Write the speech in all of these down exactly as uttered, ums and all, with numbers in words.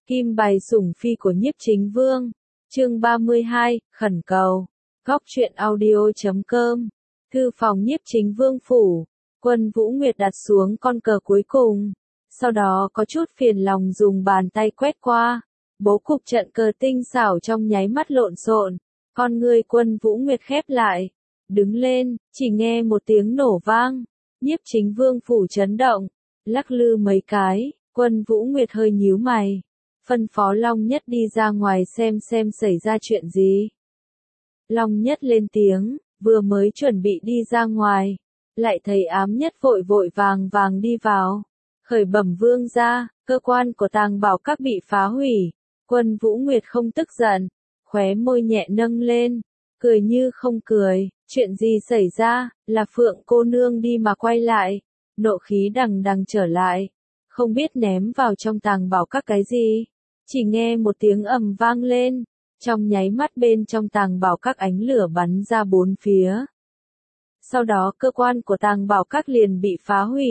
Kim bài sủng phi của Nhiếp Chính Vương. Chương ba mươi hai, khẩn cầu. Góc truyện audio chấm com. Thư phòng Nhiếp Chính Vương phủ. Quân Vũ Nguyệt đặt xuống con cờ cuối cùng. Sau đó có chút phiền lòng dùng bàn tay quét qua. Bố cục trận cờ tinh xảo trong nháy mắt lộn xộn. Con người Quân Vũ Nguyệt khép lại. Đứng lên, chỉ nghe một tiếng nổ vang. Nhiếp Chính Vương phủ chấn động. Lắc lư mấy cái, Quân Vũ Nguyệt hơi nhíu mày. Phân phó Long Nhất đi ra ngoài xem xem xảy ra chuyện gì. Long Nhất lên tiếng, vừa mới chuẩn bị đi ra ngoài. Lại thấy Ám Nhất vội vội vàng vàng đi vào. Khởi bẩm vương gia, cơ quan của Tàng Bảo Các bị phá hủy. Quân Vũ Nguyệt không tức giận, khóe môi nhẹ nâng lên, cười như không cười. Chuyện gì xảy ra, là Phượng cô nương đi mà quay lại. Nộ khí đằng đằng trở lại. Không biết ném vào trong Tàng Bảo Các cái gì. Chỉ nghe một tiếng ầm vang lên. Trong nháy mắt bên trong Tàng Bảo Các ánh lửa bắn ra bốn phía. Sau đó cơ quan của Tàng Bảo Các liền bị phá hủy.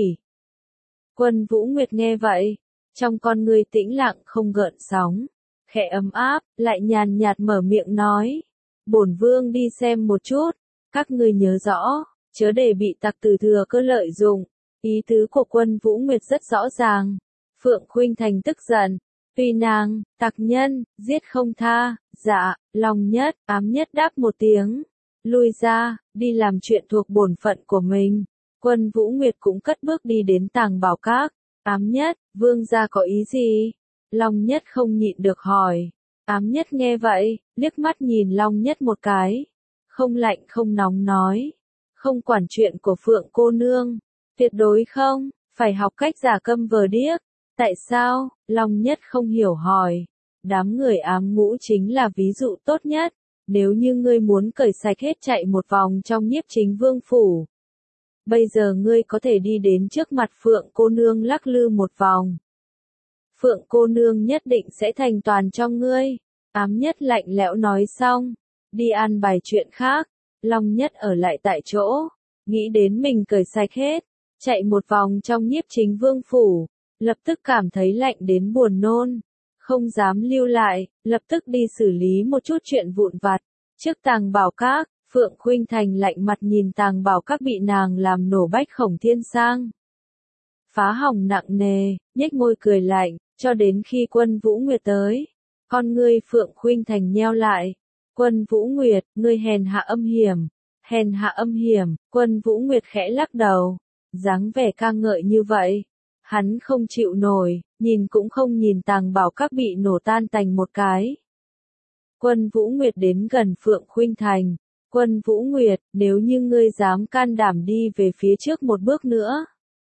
Quân Vũ Nguyệt nghe vậy, trong con người tĩnh lặng không gợn sóng, khẽ ấm áp, lại nhàn nhạt mở miệng nói. Bổn vương đi xem một chút, các ngươi nhớ rõ, chớ để bị tặc tử thừa cơ lợi dụng. Ý tứ của Quân Vũ Nguyệt rất rõ ràng. Phượng Khuynh Thành tức giận, tuy nàng, tặc nhân, giết không tha. Dạ, Long Nhất, Ám Nhất đáp một tiếng, lui ra, đi làm chuyện thuộc bổn phận của mình. Quân Vũ Nguyệt cũng cất bước đi đến Tàng Bảo Các. Ám Nhất, vương gia có ý gì? Long Nhất không nhịn được hỏi. Ám Nhất nghe vậy, liếc mắt nhìn Long Nhất một cái, không lạnh không nóng nói, không quản chuyện của Phượng cô nương, tuyệt đối không, phải học cách giả câm vờ điếc. Tại sao? Long Nhất không hiểu hỏi. Đám người ám ngũ chính là ví dụ tốt nhất. Nếu như ngươi muốn cởi sạch hết chạy một vòng trong Nhiếp Chính Vương phủ, bây giờ ngươi có thể đi đến trước mặt Phượng cô nương lắc lư một vòng. Phượng cô nương nhất định sẽ thành toàn cho ngươi. Ám Nhất lạnh lẽo nói xong, đi an bài chuyện khác. Long Nhất ở lại tại chỗ, nghĩ đến mình cởi sạch hết, chạy một vòng trong Nhiếp Chính Vương phủ, lập tức cảm thấy lạnh đến buồn nôn, không dám lưu lại, lập tức đi xử lý một chút chuyện vụn vặt. Trước Tàng Bảo Các, Phượng Khuynh Thành lạnh mặt nhìn Tàng Bảo Các bị nàng làm nổ bách khổng thiên sang. Phá hỏng nặng nề, nhếch môi cười lạnh, cho đến khi Quân Vũ Nguyệt tới. Con ngươi Phượng Khuynh Thành nheo lại. Quân Vũ Nguyệt, ngươi hèn hạ âm hiểm. Hèn hạ âm hiểm, Quân Vũ Nguyệt khẽ lắc đầu. Dáng vẻ ca ngợi như vậy. Hắn không chịu nổi, nhìn cũng không nhìn Tàng Bảo Các bị nổ tan tành một cái. Quân Vũ Nguyệt đến gần Phượng Khuynh Thành. Quân Vũ Nguyệt, nếu như ngươi dám can đảm đi về phía trước một bước nữa,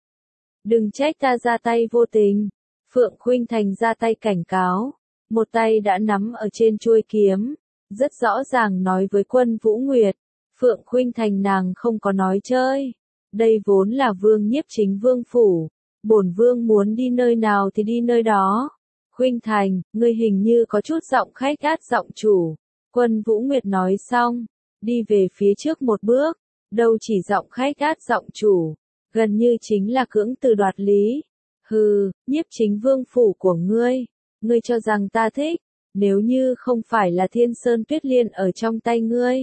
đừng trách ta ra tay vô tình. Phượng Khuynh Thành ra tay cảnh cáo. Một tay đã nắm ở trên chuôi kiếm. Rất rõ ràng nói với Quân Vũ Nguyệt. Phượng Khuynh Thành nàng không có nói chơi. Đây vốn là vương Nhiếp Chính Vương phủ. Bổn vương muốn đi nơi nào thì đi nơi đó. Khuynh Thành, ngươi hình như có chút giọng khách gát giọng chủ. Quân Vũ Nguyệt nói xong, đi về phía trước một bước. Đâu chỉ giọng khách gát giọng chủ, gần như chính là cưỡng từ đoạt lý. Hừ, Nhiếp Chính Vương phủ của ngươi, ngươi cho rằng ta thích, nếu như không phải là Thiên Sơn Tuyết Liên ở trong tay ngươi.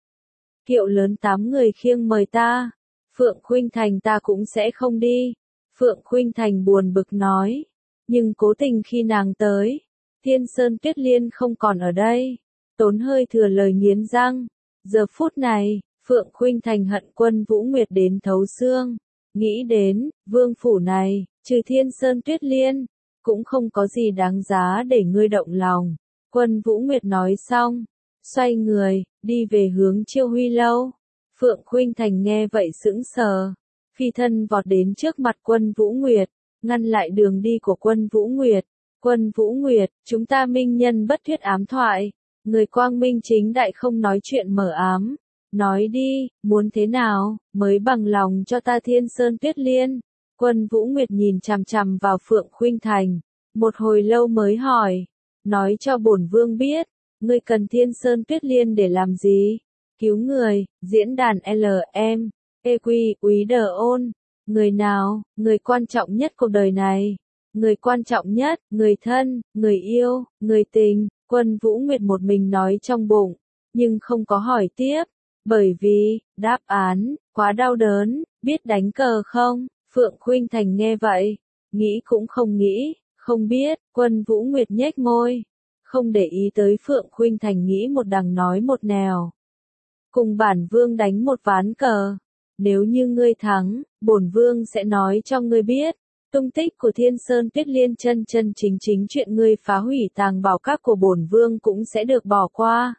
Kiệu lớn tám người khiêng mời ta, Phượng Khuynh Thành ta cũng sẽ không đi. Phượng Khuynh Thành buồn bực nói, nhưng cố tình khi nàng tới, Thiên Sơn Tuyết Liên không còn ở đây. Tốn hơi thừa lời nghiến răng. Giờ phút này, Phượng Khuynh Thành hận Quân Vũ Nguyệt đến thấu xương. Nghĩ đến, vương phủ này, trừ Thiên Sơn Tuyết Liên, cũng không có gì đáng giá để ngươi động lòng. Quân Vũ Nguyệt nói xong, xoay người, đi về hướng Chiêu Huy lâu. Phượng Khuynh Thành nghe vậy sững sờ, phi thân vọt đến trước mặt Quân Vũ Nguyệt, ngăn lại đường đi của Quân Vũ Nguyệt. Quân Vũ Nguyệt, chúng ta minh nhân bất thuyết ám thoại, người quang minh chính đại không nói chuyện mở ám. Nói đi, muốn thế nào, mới bằng lòng cho ta Thiên Sơn Tuyết Liên? Quân Vũ Nguyệt nhìn chằm chằm vào Phượng Khuynh Thành, một hồi lâu mới hỏi, nói cho bổn vương biết, ngươi cần Thiên Sơn Tuyết Liên để làm gì? Cứu người, diễn đàn lờ em, e quy, úy đờ ôn, người nào, người quan trọng nhất cuộc đời này, người quan trọng nhất, người thân, người yêu, người tình, Quân Vũ Nguyệt một mình nói trong bụng, nhưng không có hỏi tiếp, bởi vì, đáp án, quá đau đớn, biết đánh cờ không? Phượng Khuynh Thành nghe vậy, nghĩ cũng không nghĩ, không biết, Quân Vũ Nguyệt nhếch môi, không để ý tới Phượng Khuynh Thành nghĩ một đằng nói một nẻo. Cùng bản vương đánh một ván cờ, nếu như ngươi thắng, bổn vương sẽ nói cho ngươi biết, tung tích của Thiên Sơn Tuyết Liên chân chân chính chính chuyện ngươi phá hủy tàng bảo các của bổn vương cũng sẽ được bỏ qua.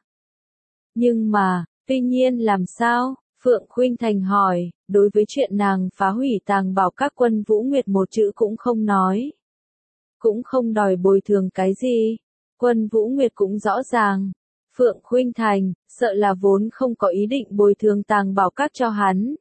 Nhưng mà, tuy nhiên làm sao? Phượng Khuynh Thành hỏi, đối với chuyện nàng phá hủy tàng bảo các Quân Vũ Nguyệt một chữ cũng không nói. Cũng không đòi bồi thường cái gì. Quân Vũ Nguyệt cũng rõ ràng. Phượng Khuynh Thành, sợ là vốn không có ý định bồi thường tàng bảo các cho hắn.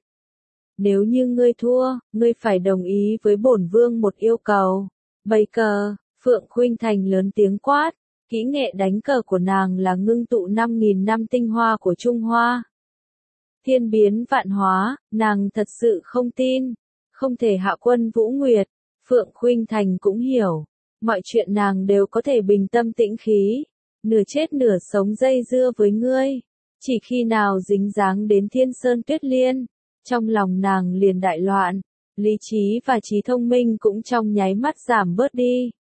Nếu như ngươi thua, ngươi phải đồng ý với bổn vương một yêu cầu. Bày cờ, Phượng Khuynh Thành lớn tiếng quát, kỹ nghệ đánh cờ của nàng là ngưng tụ năm nghìn năm tinh hoa của Trung Hoa. Thiên biến vạn hóa, nàng thật sự không tin, không thể hạ Quân Vũ Nguyệt. Phượng Khuynh Thành cũng hiểu, mọi chuyện nàng đều có thể bình tâm tĩnh khí, nửa chết nửa sống dây dưa với ngươi. Chỉ khi nào dính dáng đến Thiên Sơn Tuyết Liên, trong lòng nàng liền đại loạn, lý trí và trí thông minh cũng trong nháy mắt giảm bớt đi.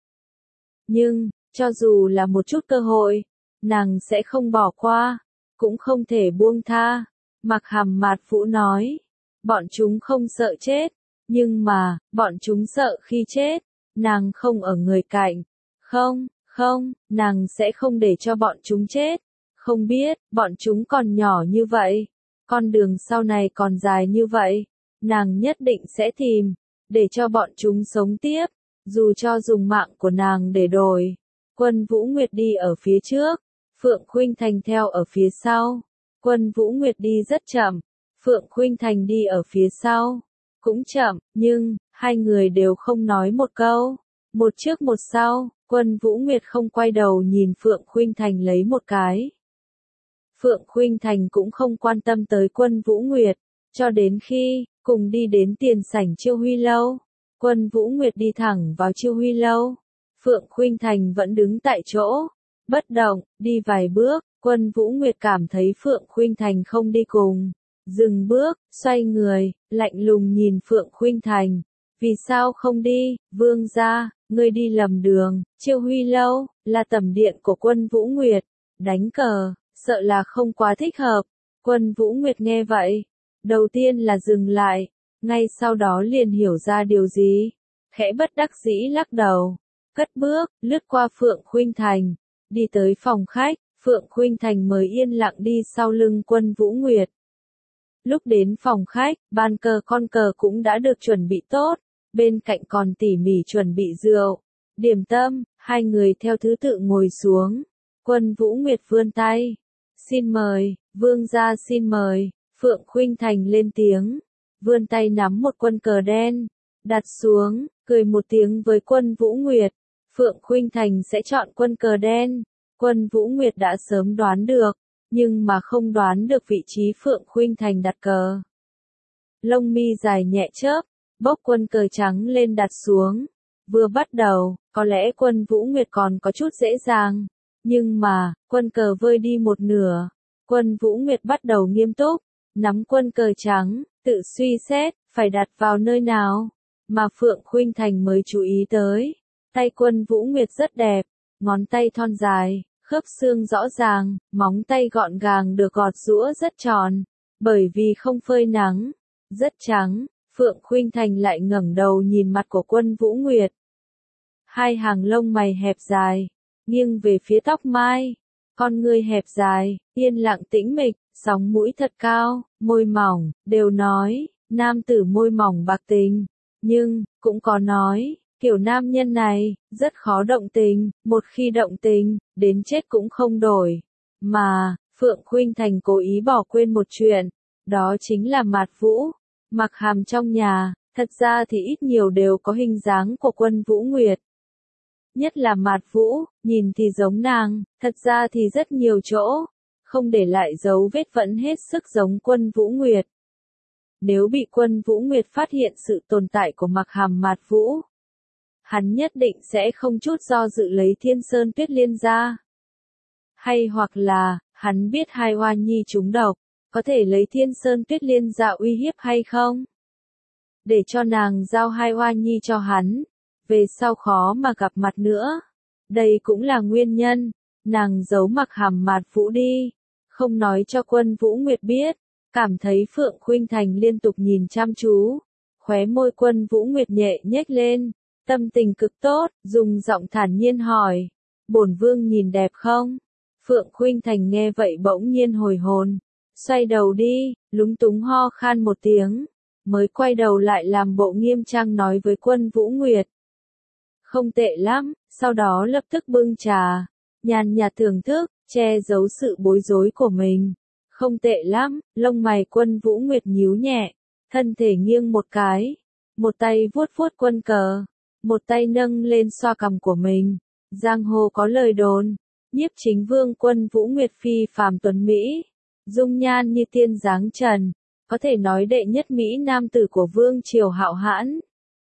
Nhưng, cho dù là một chút cơ hội, nàng sẽ không bỏ qua, cũng không thể buông tha. Mặc Hàm Mạt Vũ nói, bọn chúng không sợ chết, nhưng mà, bọn chúng sợ khi chết, nàng không ở người cạnh. Không, không, nàng sẽ không để cho bọn chúng chết. Không biết, bọn chúng còn nhỏ như vậy, con đường sau này còn dài như vậy, nàng nhất định sẽ tìm, để cho bọn chúng sống tiếp, dù cho dùng mạng của nàng để đổi. Quân Vũ Nguyệt đi ở phía trước, Phượng Khuynh Thành theo ở phía sau. Quân Vũ Nguyệt đi rất chậm, Phượng Khuynh Thành đi ở phía sau, cũng chậm, nhưng, hai người đều không nói một câu. Một trước một sau, Quân Vũ Nguyệt không quay đầu nhìn Phượng Khuynh Thành lấy một cái. Phượng Khuynh Thành cũng không quan tâm tới Quân Vũ Nguyệt, cho đến khi, cùng đi đến tiền sảnh Chiêu Huy Lâu. Quân Vũ Nguyệt đi thẳng vào Chiêu Huy Lâu. Phượng Khuynh Thành vẫn đứng tại chỗ, bất động, đi vài bước, Quân Vũ Nguyệt cảm thấy Phượng Khuynh Thành không đi cùng. Dừng bước, xoay người, lạnh lùng nhìn Phượng Khuynh Thành. Vì sao không đi, vương gia, ngươi đi lầm đường, Chiêu Huy Lâu, là tẩm điện của Quân Vũ Nguyệt. Đánh cờ, sợ là không quá thích hợp. Quân Vũ Nguyệt nghe vậy, đầu tiên là dừng lại, ngay sau đó liền hiểu ra điều gì. Khẽ bất đắc dĩ lắc đầu, cất bước, lướt qua Phượng Khuynh Thành, đi tới phòng khách. Phượng Khuynh Thành mới yên lặng đi sau lưng Quân Vũ Nguyệt. Lúc đến phòng khách, bàn cờ con cờ cũng đã được chuẩn bị tốt, bên cạnh còn tỉ mỉ chuẩn bị rượu, điểm tâm, hai người theo thứ tự ngồi xuống. Quân Vũ Nguyệt vươn tay, xin mời, vương gia xin mời. Phượng Khuynh Thành lên tiếng, vươn tay nắm một quân cờ đen, đặt xuống, cười một tiếng với Quân Vũ Nguyệt. Phượng Khuynh Thành sẽ chọn quân cờ đen. Quân Vũ Nguyệt đã sớm đoán được, nhưng mà không đoán được vị trí Phượng Khuynh Thành đặt cờ. Lông mi dài nhẹ chớp, bốc quân cờ trắng lên đặt xuống. Vừa bắt đầu, có lẽ Quân Vũ Nguyệt còn có chút dễ dàng, nhưng mà, quân cờ vơi đi một nửa. Quân Vũ Nguyệt bắt đầu nghiêm túc, nắm quân cờ trắng, tự suy xét, phải đặt vào nơi nào, mà Phượng Khuynh Thành mới chú ý tới. Tay Quân Vũ Nguyệt rất đẹp, ngón tay thon dài, khớp xương rõ ràng, móng tay gọn gàng được gọt giũa rất tròn, bởi vì không phơi nắng, rất trắng. Phượng Khuynh Thành lại ngẩng đầu nhìn mặt của Quân Vũ Nguyệt. Hai hàng lông mày hẹp dài, nghiêng về phía tóc mai, con ngươi hẹp dài, yên lặng tĩnh mịch, sóng mũi thật cao, môi mỏng, đều nói, nam tử môi mỏng bạc tình, nhưng, cũng có nói, kiểu nam nhân này, rất khó động tình, một khi động tình, đến chết cũng không đổi. Mà, Phượng Khuynh Thành cố ý bỏ quên một chuyện, đó chính là Mạt Vũ. Mặc Hàm trong nhà, thật ra thì ít nhiều đều có hình dáng của Quân Vũ Nguyệt. Nhất là Mạt Vũ, nhìn thì giống nàng, thật ra thì rất nhiều chỗ, không để lại dấu vết vẫn hết sức giống Quân Vũ Nguyệt. Nếu bị Quân Vũ Nguyệt phát hiện sự tồn tại của Mặc Hàm Mạt Vũ, hắn nhất định sẽ không chút do dự lấy Thiên Sơn Tuyết Liên ra. Hay hoặc là, hắn biết Hai Hoa Nhi trúng độc, có thể lấy Thiên Sơn Tuyết Liên ra uy hiếp hay không? Để cho nàng giao Hai Hoa Nhi cho hắn, về sau khó mà gặp mặt nữa. Đây cũng là nguyên nhân, nàng giấu Mặc Hàm Mạt Vũ đi, không nói cho Quân Vũ Nguyệt biết, cảm thấy Phượng Khuynh Thành liên tục nhìn chăm chú, khóe môi Quân Vũ Nguyệt nhẹ nhếch lên, tâm tình cực tốt, dùng giọng thản nhiên hỏi, bổn vương nhìn đẹp không? Phượng Khuynh Thành nghe vậy bỗng nhiên hồi hồn, xoay đầu đi, lúng túng ho khan một tiếng, mới quay đầu lại làm bộ nghiêm trang nói với Quân Vũ Nguyệt. Không tệ lắm, sau đó lập tức bưng trà, nhàn nhạt thưởng thức, che giấu sự bối rối của mình. Không tệ lắm, lông mày Quân Vũ Nguyệt nhíu nhẹ, thân thể nghiêng một cái, một tay vuốt vuốt quân cờ, một tay nâng lên xoa cằm của mình. Giang hồ có lời đồn, Nhiếp Chính Vương Quân Vũ Nguyệt phi phàm tuấn mỹ, dung nhan như tiên dáng trần, có thể nói đệ nhất mỹ nam tử của vương triều hạo hãn.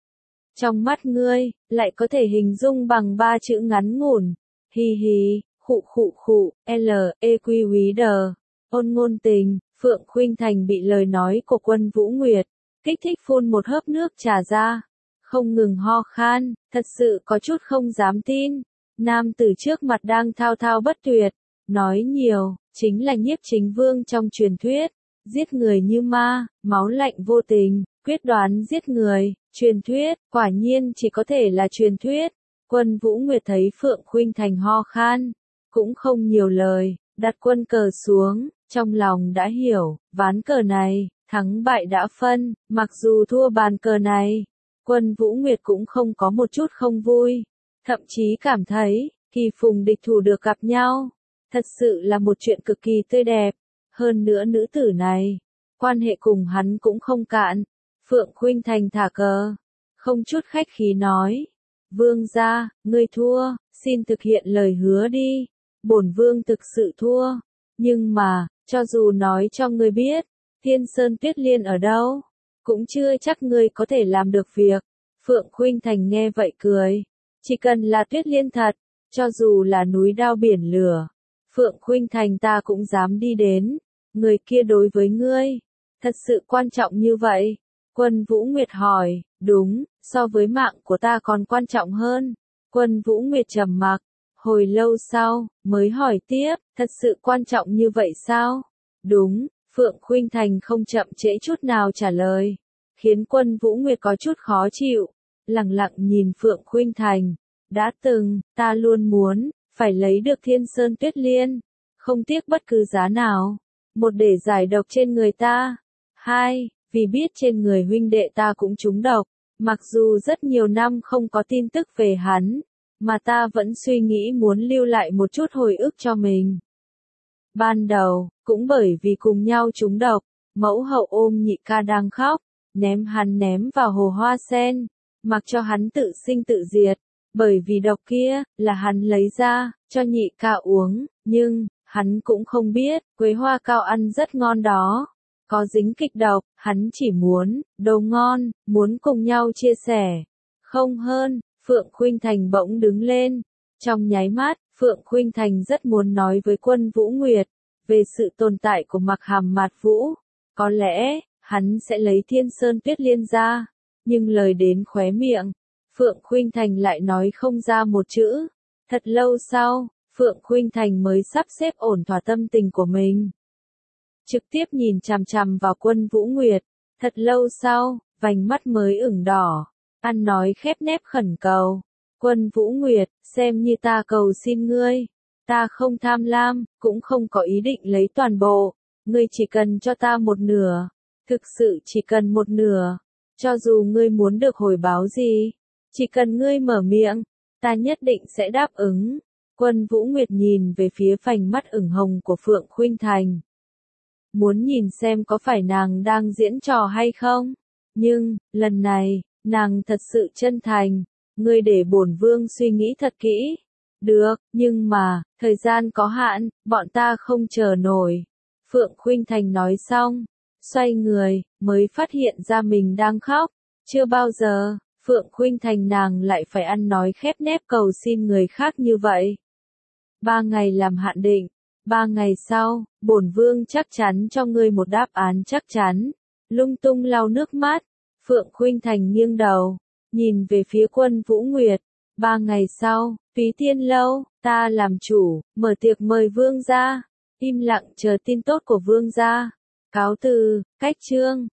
Trong mắt ngươi, lại có thể hình dung bằng ba chữ ngắn ngủn, hi hi, khụ khụ khụ, l, e quy quý đờ, ôn ngôn tình. Phượng Khuynh Thành bị lời nói của Quân Vũ Nguyệt kích thích phun một hớp nước trà ra, không ngừng ho khan, thật sự có chút không dám tin. Nam tử trước mặt đang thao thao bất tuyệt, nói nhiều, chính là Nhiếp Chính Vương trong truyền thuyết, giết người như ma, máu lạnh vô tình, quyết đoán giết người, truyền thuyết, quả nhiên chỉ có thể là truyền thuyết. Quân Vũ Nguyệt thấy Phượng Khuynh Thành ho khan, cũng không nhiều lời, đặt quân cờ xuống, trong lòng đã hiểu, ván cờ này, thắng bại đã phân, mặc dù thua bàn cờ này, Quân Vũ Nguyệt cũng không có một chút không vui, thậm chí cảm thấy, kỳ phùng địch thủ được gặp nhau, thật sự là một chuyện cực kỳ tươi đẹp. Hơn nữa nữ tử này, quan hệ cùng hắn cũng không cạn. Phượng Khuynh Thành thả cờ, không chút khách khí nói, vương gia, ngươi thua, xin thực hiện lời hứa đi. Bổn vương thực sự thua, nhưng mà, cho dù nói cho ngươi biết, Thiên Sơn Tuyết Liên ở đâu, cũng chưa chắc ngươi có thể làm được việc. Phượng Khuynh Thành nghe vậy cười, chỉ cần là Tuyết Liên thật, cho dù là núi đao biển lửa, Phượng Khuynh Thành ta cũng dám đi đến. Người kia đối với ngươi, thật sự quan trọng như vậy? Quân Vũ Nguyệt hỏi, đúng, so với mạng của ta còn quan trọng hơn. Quân Vũ Nguyệt trầm mặc, hồi lâu sau, mới hỏi tiếp, thật sự quan trọng như vậy sao? Đúng, Phượng Khuynh Thành không chậm trễ chút nào trả lời, khiến Quân Vũ Nguyệt có chút khó chịu, lặng lặng nhìn Phượng Khuynh Thành. Đã từng, ta luôn muốn, phải lấy được Thiên Sơn Tuyết Liên, không tiếc bất cứ giá nào. Một để giải độc trên người ta. Hai, vì biết trên người huynh đệ ta cũng trúng độc, mặc dù rất nhiều năm không có tin tức về hắn, mà ta vẫn suy nghĩ muốn lưu lại một chút hồi ức cho mình. Ban đầu, cũng bởi vì cùng nhau trúng độc, mẫu hậu ôm nhị ca đang khóc, ném hắn ném vào hồ hoa sen, mặc cho hắn tự sinh tự diệt, bởi vì độc kia, là hắn lấy ra, cho nhị ca uống, nhưng, hắn cũng không biết, quế hoa cao ăn rất ngon đó. Có dính kịch độc, hắn chỉ muốn, đồ ngon, muốn cùng nhau chia sẻ. Không hơn, Phượng Khuynh Thành bỗng đứng lên. Trong nháy mắt, Phượng Khuynh Thành rất muốn nói với Quân Vũ Nguyệt, về sự tồn tại của Mặc Hàm Mạt Vũ. Có lẽ, hắn sẽ lấy Thiên Sơn Tuyết Liên ra. Nhưng lời đến khóe miệng, Phượng Khuynh Thành lại nói không ra một chữ. Thật lâu sau, Phượng Khuynh Thành mới sắp xếp ổn thỏa tâm tình của mình. Trực tiếp nhìn chằm chằm vào Quân Vũ Nguyệt, thật lâu sau, vành mắt mới ửng đỏ, ăn nói khép nép khẩn cầu. Quân Vũ Nguyệt, xem như ta cầu xin ngươi, ta không tham lam, cũng không có ý định lấy toàn bộ, ngươi chỉ cần cho ta một nửa, thực sự chỉ cần một nửa, cho dù ngươi muốn được hồi báo gì, chỉ cần ngươi mở miệng, ta nhất định sẽ đáp ứng. Quân Vũ Nguyệt nhìn về phía vành mắt ửng hồng của Phượng Khuynh Thành. Muốn nhìn xem có phải nàng đang diễn trò hay không? Nhưng, lần này, nàng thật sự chân thành. Ngươi để bổn vương suy nghĩ thật kỹ. Được, nhưng mà, thời gian có hạn, bọn ta không chờ nổi. Phượng Khuynh Thành nói xong, xoay người, mới phát hiện ra mình đang khóc. Chưa bao giờ, Phượng Khuynh Thành nàng lại phải ăn nói khép nép cầu xin người khác như vậy. Ba ngày làm hạn định, ba ngày sau, bổn vương chắc chắn cho ngươi một đáp án chắc chắn. Lung tung lau nước mắt, Phượng Khuynh Thành nghiêng đầu, nhìn về phía Quân Vũ Nguyệt. Ba ngày sau, Túy Tiên Lâu, ta làm chủ, mở tiệc mời vương gia. Im lặng chờ tin tốt của vương gia. Cáo từ, cách chương.